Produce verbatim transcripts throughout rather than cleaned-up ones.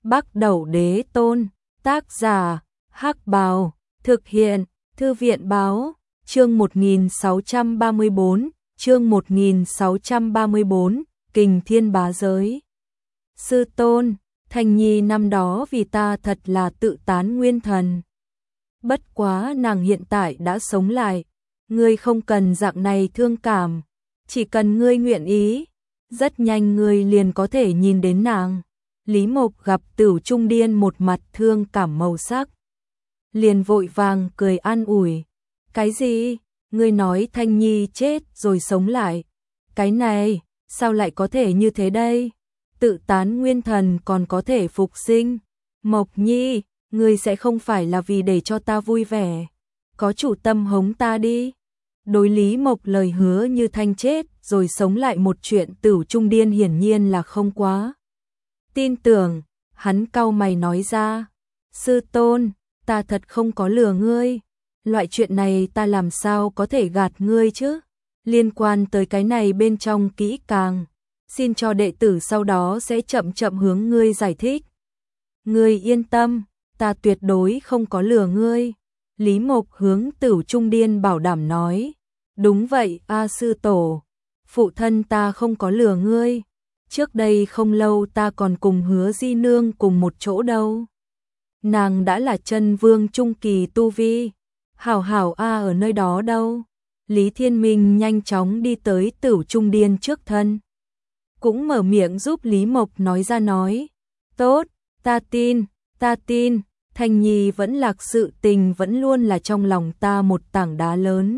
Bắc Đẩu Đế Tôn, tác giả, Hắc Bào, thực hiện, Thư viện Báo, chương một nghìn sáu trăm ba mươi bốn, chương một nghìn sáu trăm ba mươi bốn, Kình Thiên Bá Giới. Sư Tôn, Thành Nhi năm đó vì ta thật là tự tán nguyên thần. Bất quá nàng hiện tại đã sống lại, ngươi không cần dạng này thương cảm, chỉ cần ngươi nguyện ý, rất nhanh ngươi liền có thể nhìn đến nàng. Lý Mộc gặp Tửu Trung Điên một mặt thương cảm màu sắc, liền vội vàng cười an ủi. Cái gì? Ngươi nói Thanh Nhi chết rồi sống lại? Cái này, sao lại có thể như thế đây? Tự tán nguyên thần còn có thể phục sinh? Mộc Nhi, ngươi sẽ không phải là vì để cho ta vui vẻ, có chủ tâm hống ta đi. Đối Lý Mộc lời hứa như Thanh chết rồi sống lại một chuyện Tửu Trung Điên hiển nhiên là không quá tin tưởng, hắn cau mày nói ra. Sư Tôn, ta thật không có lừa ngươi, loại chuyện này ta làm sao có thể gạt ngươi chứ? Liên quan tới cái này bên trong kỹ càng, xin cho đệ tử sau đó sẽ chậm chậm hướng ngươi giải thích. Ngươi yên tâm, ta tuyệt đối không có lừa ngươi. Lý Mộc hướng Tửu Trung Điên bảo đảm nói. Đúng vậy, A sư tổ, phụ thân ta không có lừa ngươi. Trước đây không lâu ta còn cùng Hứa Di Nương cùng một chỗ đâu. Nàng đã là chân vương trung kỳ tu vi. Hảo hảo A ở nơi đó đâu. Lý Thiên Minh nhanh chóng đi tới Tửu Trung Điên trước thân, cũng mở miệng giúp Lý Mộc nói ra nói. Tốt, ta tin, ta tin, Thanh Nhi vẫn lạc sự tình vẫn luôn là trong lòng ta một tảng đá lớn.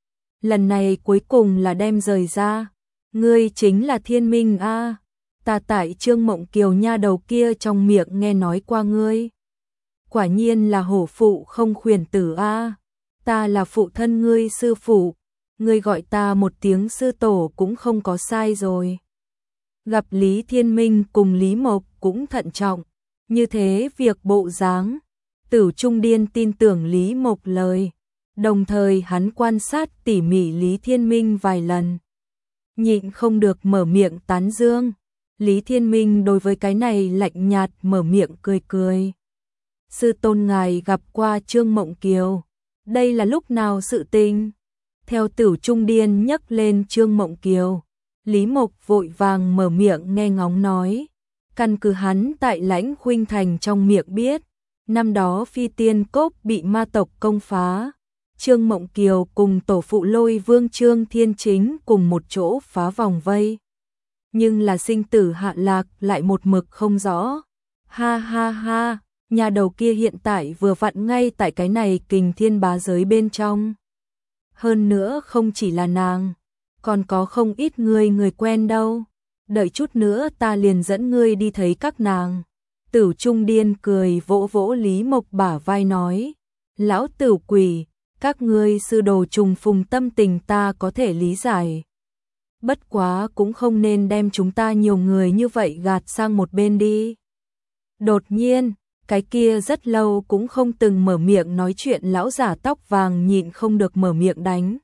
Lần này cuối cùng là đem rời ra. Ngươi chính là Thiên Minh a? Ta tại Trương Mộng Kiều nha đầu kia trong miệng nghe nói qua ngươi. Quả nhiên là hổ phụ không khuyển tử a. Ta là phụ thân ngươi sư phụ, ngươi gọi ta một tiếng sư tổ cũng không có sai rồi. Gặp Lý Thiên Minh cùng Lý Mộc cũng thận trọng, như thế việc bộ dáng, Tửu Trung Điên tin tưởng Lý Mộc lời, đồng thời hắn quan sát tỉ mỉ Lý Thiên Minh vài lần, nhịn không được mở miệng tán dương. Lý Thiên Minh đối với cái này lạnh nhạt mở miệng cười cười. Sư tôn ngài gặp qua Trương Mộng Kiều, đây là lúc nào sự tình? Theo Tửu Trung Điên nhắc lên Trương Mộng Kiều, Lý Mộc vội vàng mở miệng nghe ngóng nói. Căn cứ hắn tại Lãnh Khuynh Thành trong miệng biết, năm đó Phi Tiên Cốc bị ma tộc công phá, Trương Mộng Kiều cùng tổ phụ Lôi Vương Trương Thiên Chính cùng một chỗ phá vòng vây. Nhưng là sinh tử hạ lạc lại một mực không rõ. Ha ha ha, nhà đầu kia hiện tại vừa vặn ngay tại cái này Kình Thiên Bá Giới bên trong. Hơn nữa không chỉ là nàng, còn có không ít người người quen đâu. Đợi chút nữa ta liền dẫn ngươi đi thấy các nàng. Tửu Trung Điên cười vỗ vỗ Lý Mộc bả vai nói. Lão Tửu Quỷ, các ngươi sư đồ trùng phùng tâm tình ta có thể lý giải. Bất quá cũng không nên đem chúng ta nhiều người như vậy gạt sang một bên đi. Đột nhiên, cái kia rất lâu cũng không từng mở miệng nói chuyện lão giả tóc vàng nhịn không được mở miệng đánh.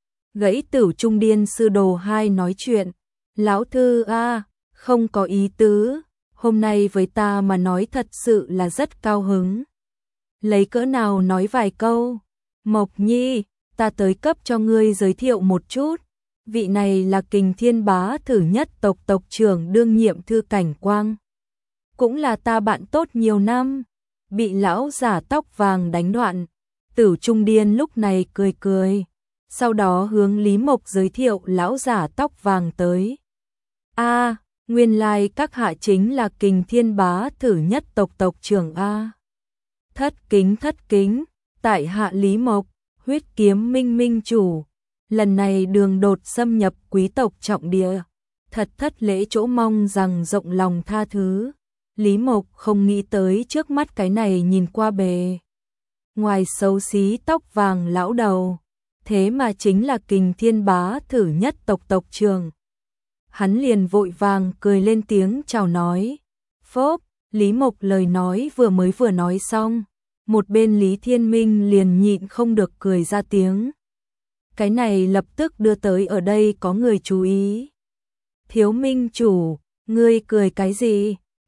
Gãy Tửu Trung Điên sư đồ hai nói chuyện. Lão thư a, không có ý tứ, hôm nay với ta mà nói thật sự là rất cao hứng. Lấy cỡ nào nói vài câu. Mộc Nhi, ta tới cấp cho ngươi giới thiệu một chút. Vị này là Kình Thiên Bá thử nhất tộc tộc trưởng đương nhiệm Thư Cảnh Quang. Cũng là ta bạn tốt nhiều năm. Bị lão giả tóc vàng đánh đoạn, Tửu Trung Điên lúc này cười cười. Sau đó hướng Lý Mộc giới thiệu lão giả tóc vàng tới. A, nguyên lai like các hạ chính là Kình Thiên Bá thử nhất tộc tộc trưởng A. Thất kính thất kính, tại hạ Lý Mộc, huyết kiếm minh minh chủ. Lần này đường đột xâm nhập quý tộc trọng địa, thật thất lễ chỗ mong rằng rộng lòng tha thứ. Lý Mộc không nghĩ tới trước mắt cái này nhìn qua bề ngoài xấu xí tóc vàng lão đầu, thế mà chính là Kình Thiên Bá thử nhất tộc tộc trưởng. Hắn liền vội vàng cười lên tiếng chào nói. Phốp, Lý Mộc lời nói vừa mới vừa nói xong, một bên Lý Thiên Minh liền nhịn không được cười ra tiếng. Cái này lập tức đưa tới ở đây có người chú ý. Thiếu Minh chủ, ngươi cười cái gì?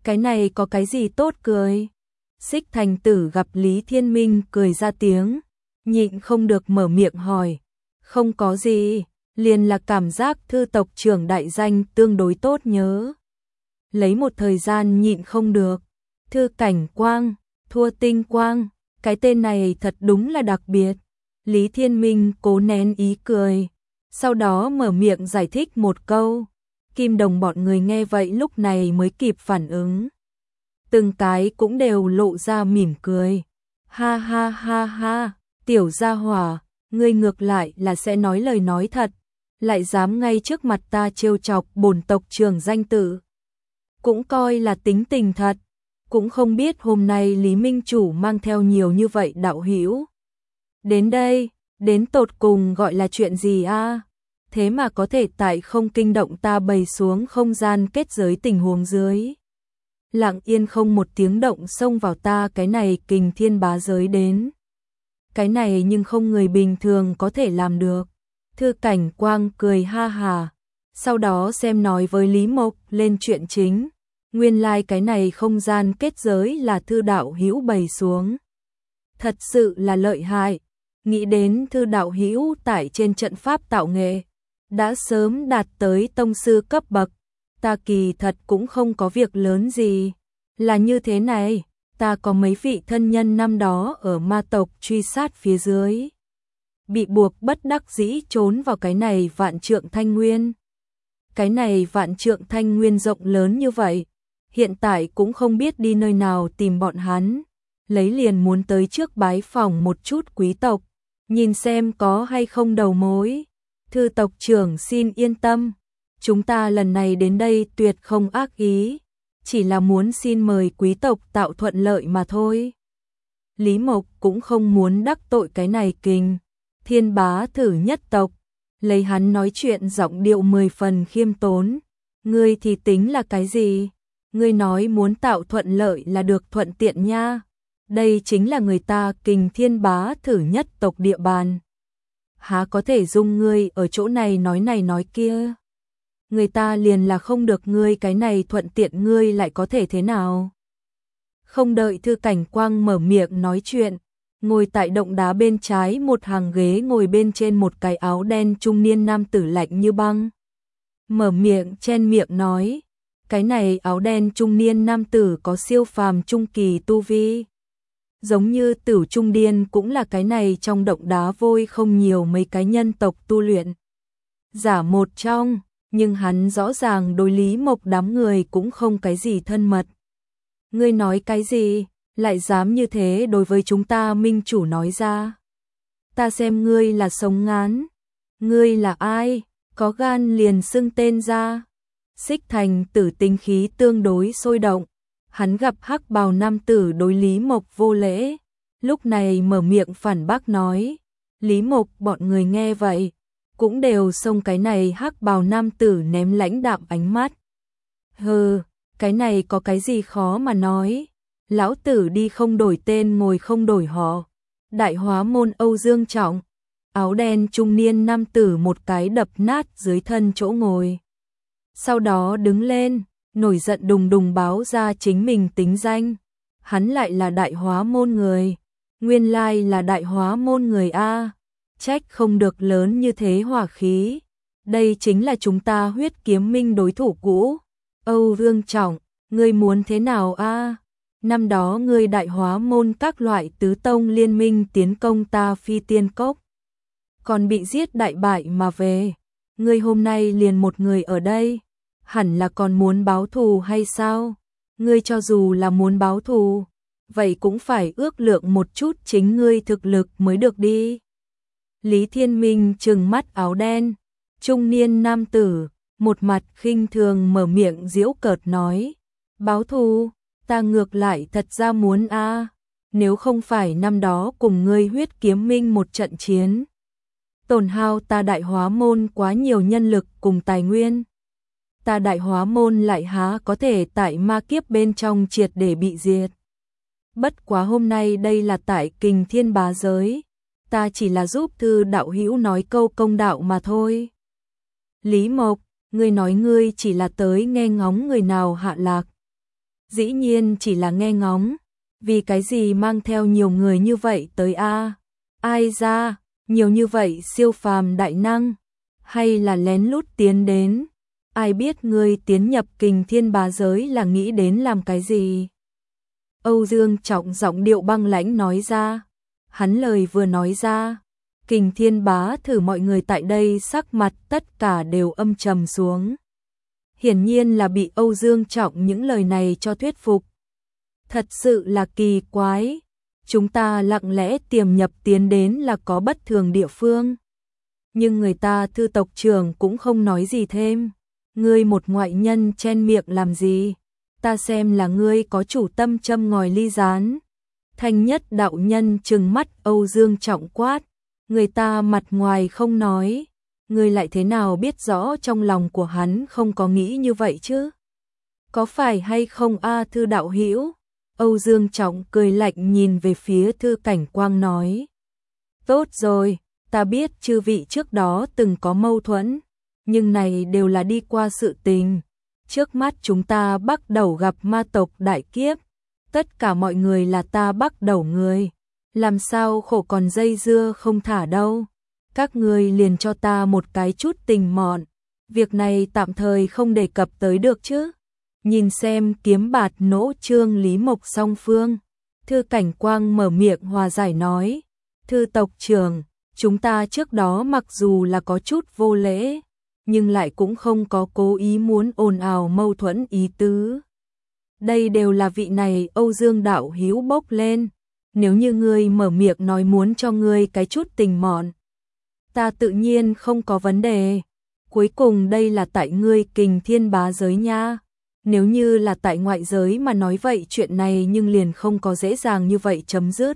cái này có cái gì tốt cười? Xích Thành Tử gặp Lý Thiên Minh cười ra tiếng, nhịn không được mở miệng hỏi, không có gì, liền là cảm giác thư tộc trưởng đại danh tương đối tốt nhớ. Lấy một thời gian nhịn không được, Thư Cảnh Quang, thua Tinh Quang, cái tên này thật đúng là đặc biệt. Lý Thiên Minh cố nén ý cười, sau đó mở miệng giải thích một câu. Kim Đồng bọn người nghe vậy lúc này mới kịp phản ứng. Từng cái cũng đều lộ ra mỉm cười. Ha ha ha ha, tiểu gia hỏa, ngươi ngược lại là sẽ nói lời nói thật, lại dám ngay trước mặt ta trêu chọc bổn tộc trưởng danh tự. Cũng coi là tính tình thật, cũng không biết hôm nay Lý Minh Chủ mang theo nhiều như vậy đạo hữu. Đến đây, đến tột cùng gọi là chuyện gì a? Thế mà có thể tại không kinh động ta bày xuống không gian kết giới tình huống dưới. Lặng yên không một tiếng động xông vào ta cái này kình thiên bá giới đến. Cái này nhưng không người bình thường có thể làm được. Thư Cảnh Quang cười ha hà, sau đó xem nói với Lý Mộc lên chuyện chính. Nguyên lai like cái này không gian kết giới là Thư đạo hữu bày xuống. Thật sự là lợi hại. Nghĩ đến Thư đạo hữu tại trên trận pháp tạo nghệ đã sớm đạt tới tông sư cấp bậc, ta kỳ thật cũng không có việc lớn gì. Là như thế này, ta có mấy vị thân nhân năm đó ở ma tộc truy sát phía dưới, bị buộc bất đắc dĩ trốn vào cái này vạn trượng thanh nguyên. Cái này vạn trượng thanh nguyên rộng lớn như vậy, hiện tại cũng không biết đi nơi nào tìm bọn hắn, lấy liền muốn tới trước bái phỏng một chút quý tộc, nhìn xem có hay không đầu mối. Thư tộc trưởng xin yên tâm, chúng ta lần này đến đây tuyệt không ác ý, chỉ là muốn xin mời quý tộc tạo thuận lợi mà thôi. Lý Mộc cũng không muốn đắc tội cái này kình thiên bá thử nhất tộc, lấy hắn nói chuyện giọng điệu mười phần khiêm tốn. Ngươi thì tính là cái gì? Ngươi nói muốn tạo thuận lợi là được thuận tiện nha. Đây chính là người ta kình thiên bá thử nhất tộc địa bàn. Há có thể dung ngươi ở chỗ này nói này nói kia. Người ta liền là không được ngươi cái này thuận tiện ngươi lại có thể thế nào? Không đợi Thư Cảnh Quang mở miệng nói chuyện, ngồi tại động đá bên trái một hàng ghế ngồi bên trên một cái áo đen trung niên nam tử lạnh như băng. Mở miệng chen miệng nói, cái này áo đen trung niên nam tử có siêu phàm trung kỳ tu vi. Giống như Tử Trung Điên cũng là cái này trong động đá vôi không nhiều mấy cái nhân tộc tu luyện giả một trong, nhưng hắn rõ ràng đối Lý Mộc đám người cũng không cái gì thân mật. Ngươi nói cái gì, lại dám như thế đối với chúng ta minh chủ nói ra. Ta xem ngươi là sống ngán. Ngươi là ai, có gan liền xưng tên ra. Xích Thành Tử tính khí tương đối sôi động. Hắn gặp hắc bào nam tử đối Lý Mộc vô lễ, lúc này mở miệng phản bác nói. Lý Mộc bọn người nghe vậy, cũng đều xông cái này hắc bào nam tử ném lãnh đạm ánh mắt. Hừ, cái này có cái gì khó mà nói. Lão tử đi không đổi tên ngồi không đổi họ. Đại Hóa Môn Âu Dương Trọng, áo đen trung niên nam tử một cái đập nát dưới thân chỗ ngồi. Sau đó đứng lên, nổi giận đùng đùng báo ra chính mình tính danh. Hắn lại là Đại Hóa Môn người. Nguyên lai là Đại Hóa Môn người a. Trách không được lớn như thế hỏa khí. Đây chính là chúng ta Huyết Kiếm Minh đối thủ cũ. Âu Dương Trọng, ngươi muốn thế nào a? Năm đó ngươi Đại Hóa Môn các loại tứ tông liên minh tiến công ta Phi Tiên Cốc, còn bị giết đại bại mà về. Ngươi hôm nay liền một người ở đây, hẳn là còn muốn báo thù hay sao? Ngươi cho dù là muốn báo thù, vậy cũng phải ước lượng một chút chính ngươi thực lực mới được đi. Lý Thiên Minh trừng mắt áo đen, trung niên nam tử, một mặt khinh thường mở miệng giễu cợt nói, báo thù, ta ngược lại thật ra muốn a, nếu không phải năm đó cùng ngươi Huyết Kiếm Minh một trận chiến, tổn hao ta Đại Hóa Môn quá nhiều nhân lực cùng tài nguyên, ta Đại Hóa Môn lại há có thể tại ma kiếp bên trong triệt để bị diệt. Bất quá hôm nay đây là tại Kình Thiên Bá giới, ta chỉ là giúp Thư đạo hữu nói câu công đạo mà thôi. Lý Mộc, ngươi nói ngươi chỉ là tới nghe ngóng người nào hạ lạc. Dĩ nhiên chỉ là nghe ngóng, vì cái gì mang theo nhiều người như vậy tới a? Ai ra, nhiều như vậy siêu phàm đại năng, hay là lén lút tiến đến? Ai biết ngươi tiến nhập Kình Thiên Bá giới là nghĩ đến làm cái gì? Âu Dương Trọng giọng điệu băng lãnh nói ra. Hắn lời vừa nói ra, Kình Thiên Bá thử mọi người tại đây sắc mặt tất cả đều âm trầm xuống. Hiển nhiên là bị Âu Dương Trọng những lời này cho thuyết phục. Thật sự là kỳ quái, chúng ta lặng lẽ tiềm nhập tiến đến là có bất thường địa phương. Nhưng người ta Thư tộc trưởng cũng không nói gì thêm. Ngươi một ngoại nhân chen miệng làm gì? Ta xem là ngươi có chủ tâm châm ngòi ly gián. Thanh Nhất đạo nhân trừng mắt Âu Dương Trọng quát. Người ta mặt ngoài không nói, ngươi lại thế nào biết rõ trong lòng của hắn không có nghĩ như vậy chứ? Có phải hay không a Thư đạo hữu? Âu Dương Trọng cười lạnh nhìn về phía Thư Cảnh Quang nói. Tốt rồi, ta biết chư vị trước đó từng có mâu thuẫn, nhưng này đều là đi qua sự tình. Trước mắt chúng ta bắt đầu gặp ma tộc đại kiếp, tất cả mọi người là ta bắt đầu người. Làm sao khổ còn dây dưa không thả đâu. Các ngươi liền cho ta một cái chút tình mọn. Việc này tạm thời không đề cập tới được chứ. Nhìn xem kiếm bạt nỗ trương Lý Mộc song phương. Thư Cảnh Quang mở miệng hòa giải nói. Thư tộc trưởng, chúng ta trước đó mặc dù là có chút vô lễ, nhưng lại cũng không có cố ý muốn ồn ào mâu thuẫn ý tứ. Đây đều là vị này Âu Dương đạo hữu bốc lên. Nếu như ngươi mở miệng nói muốn cho ngươi cái chút tình mọn, ta tự nhiên không có vấn đề. Cuối cùng đây là tại ngươi Kình Thiên Bá giới nha. Nếu như là tại ngoại giới mà nói vậy chuyện này nhưng liền không có dễ dàng như vậy chấm dứt.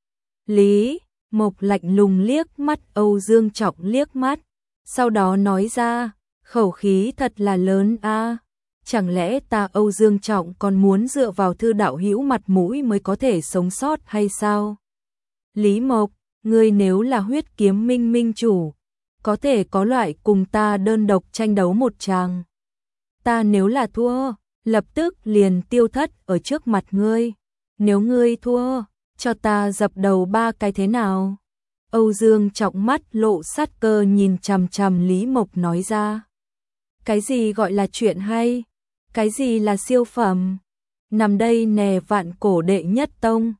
Lý Mộc lạnh lùng liếc mắt Âu Dương Trọng liếc mắt, sau đó nói ra, khẩu khí thật là lớn a. Chẳng lẽ ta Âu Dương Trọng còn muốn dựa vào Thư đạo hữu mặt mũi mới có thể sống sót hay sao? Lý Mộc, ngươi nếu là huyết kiếm minh minh chủ, có thể có loại cùng ta đơn độc tranh đấu một tràng. Ta nếu là thua, lập tức liền tiêu thất ở trước mặt ngươi. Nếu ngươi thua, cho ta dập đầu ba cái thế nào? Âu Dương Trọng mắt lộ sát cơ nhìn chằm chằm Lý Mộc nói ra. Cái gì gọi là chuyện hay? Cái gì là siêu phẩm? Nằm đây nè vạn cổ đệ nhất tông,